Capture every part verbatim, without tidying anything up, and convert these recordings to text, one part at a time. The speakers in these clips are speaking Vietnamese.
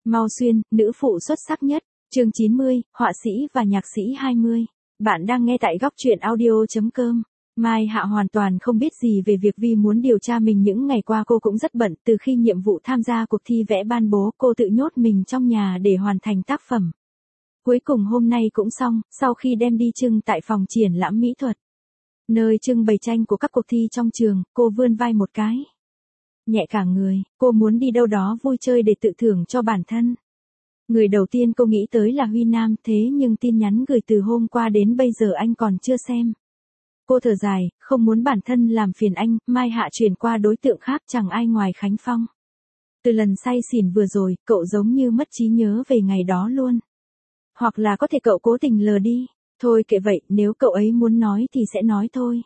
Mao Xuyên, nữ phụ xuất sắc nhất. Chương chín mươi, họa sĩ và nhạc sĩ hai mươi. Bạn đang nghe tại góc truyện audio chấm com. Mai Hạ hoàn toàn không biết gì về việc Vi muốn điều tra mình. Những ngày qua cô cũng rất bận, từ khi nhiệm vụ tham gia cuộc thi vẽ ban bố, cô tự nhốt mình trong nhà để hoàn thành tác phẩm. Cuối cùng hôm nay cũng xong, sau khi đem đi trưng tại phòng triển lãm mỹ thuật, nơi trưng bày tranh của các cuộc thi trong trường, cô vươn vai một cái. Nhẹ cả người, cô muốn đi đâu đó vui chơi để tự thưởng cho bản thân. Người đầu tiên cô nghĩ tới là Huy Nam, thế nhưng tin nhắn gửi từ hôm qua đến bây giờ anh còn chưa xem. Cô thở dài, không muốn bản thân làm phiền anh. Mai Hạ chuyển qua đối tượng khác, chẳng ai ngoài Khánh Phong. Từ lần say xỉn vừa rồi, cậu giống như mất trí nhớ về ngày đó luôn. Hoặc là có thể cậu cố tình lờ đi. Thôi kệ vậy, nếu cậu ấy muốn nói thì sẽ nói thôi.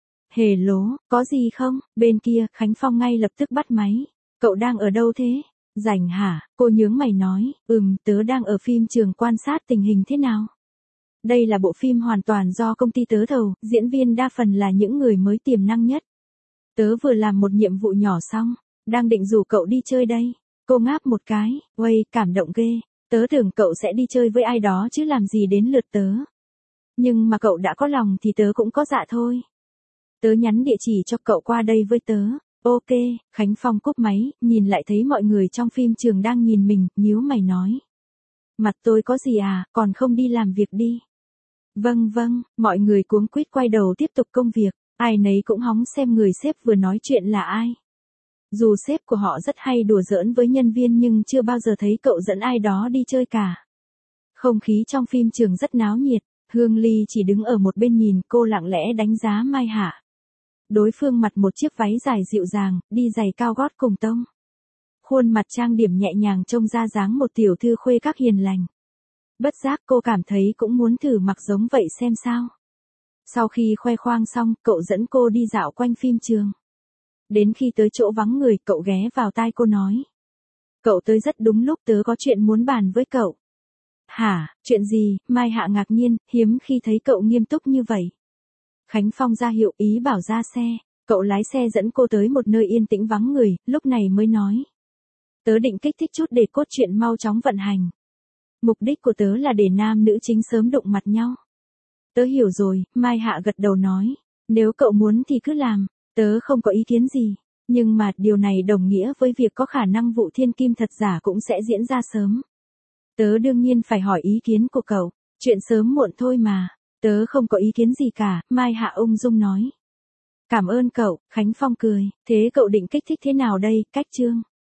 Hề lố, có gì không? Bên kia, Khánh Phong ngay lập tức bắt máy. Cậu đang ở đâu thế? Rảnh hả? Cô nhướng mày nói, ừm, tớ đang ở phim trường quan sát tình hình thế nào. Đây là bộ phim hoàn toàn do công ty tớ thầu, diễn viên đa phần là những người mới tiềm năng nhất. Tớ vừa làm một nhiệm vụ nhỏ xong, đang định rủ cậu đi chơi đây. Cô ngáp một cái, uầy, cảm động ghê. Tớ tưởng cậu sẽ đi chơi với ai đó chứ làm gì đến lượt tớ. Nhưng mà cậu đã có lòng thì tớ cũng có dạ thôi. Tớ nhắn địa chỉ cho cậu qua đây với tớ. Ok, Khánh Phong cúp máy, nhìn lại thấy mọi người trong phim trường đang nhìn mình, nhíu mày nói. Mặt tôi có gì à, còn không đi làm việc đi. Vâng vâng, mọi người cuống quýt quay đầu tiếp tục công việc, ai nấy cũng hóng xem người sếp vừa nói chuyện là ai. Dù sếp của họ rất hay đùa giỡn với nhân viên nhưng chưa bao giờ thấy cậu dẫn ai đó đi chơi cả. Không khí trong phim trường rất náo nhiệt, Hương Ly chỉ đứng ở một bên nhìn, cô lặng lẽ đánh giá Mai Hạ. Đối phương mặc một chiếc váy dài dịu dàng, đi giày cao gót cùng tông. Khuôn mặt trang điểm nhẹ nhàng trông ra dáng một tiểu thư khuê các hiền lành. Bất giác cô cảm thấy cũng muốn thử mặc giống vậy xem sao. Sau khi khoe khoang xong, cậu dẫn cô đi dạo quanh phim trường. Đến khi tới chỗ vắng người, cậu ghé vào tai cô nói. Cậu tới rất đúng lúc, tớ có chuyện muốn bàn với cậu. Hả, chuyện gì? Mai Hạ ngạc nhiên, hiếm khi thấy cậu nghiêm túc như vậy. Khánh Phong ra hiệu ý bảo ra xe, cậu lái xe dẫn cô tới một nơi yên tĩnh vắng người, lúc này mới nói. Tớ định kích thích chút để cốt truyện mau chóng vận hành. Mục đích của tớ là để nam nữ chính sớm đụng mặt nhau. Tớ hiểu rồi, Mai Hạ gật đầu nói. Nếu cậu muốn thì cứ làm, tớ không có ý kiến gì. Nhưng mà điều này đồng nghĩa với việc có khả năng vụ thiên kim thật giả cũng sẽ diễn ra sớm. Tớ đương nhiên phải hỏi ý kiến của cậu, chuyện sớm muộn thôi mà. Tớ không có ý kiến gì cả, Mai Hạ ung dung nói. Cảm ơn cậu, Khánh Phong cười, thế cậu định kích thích thế nào đây, cách chương?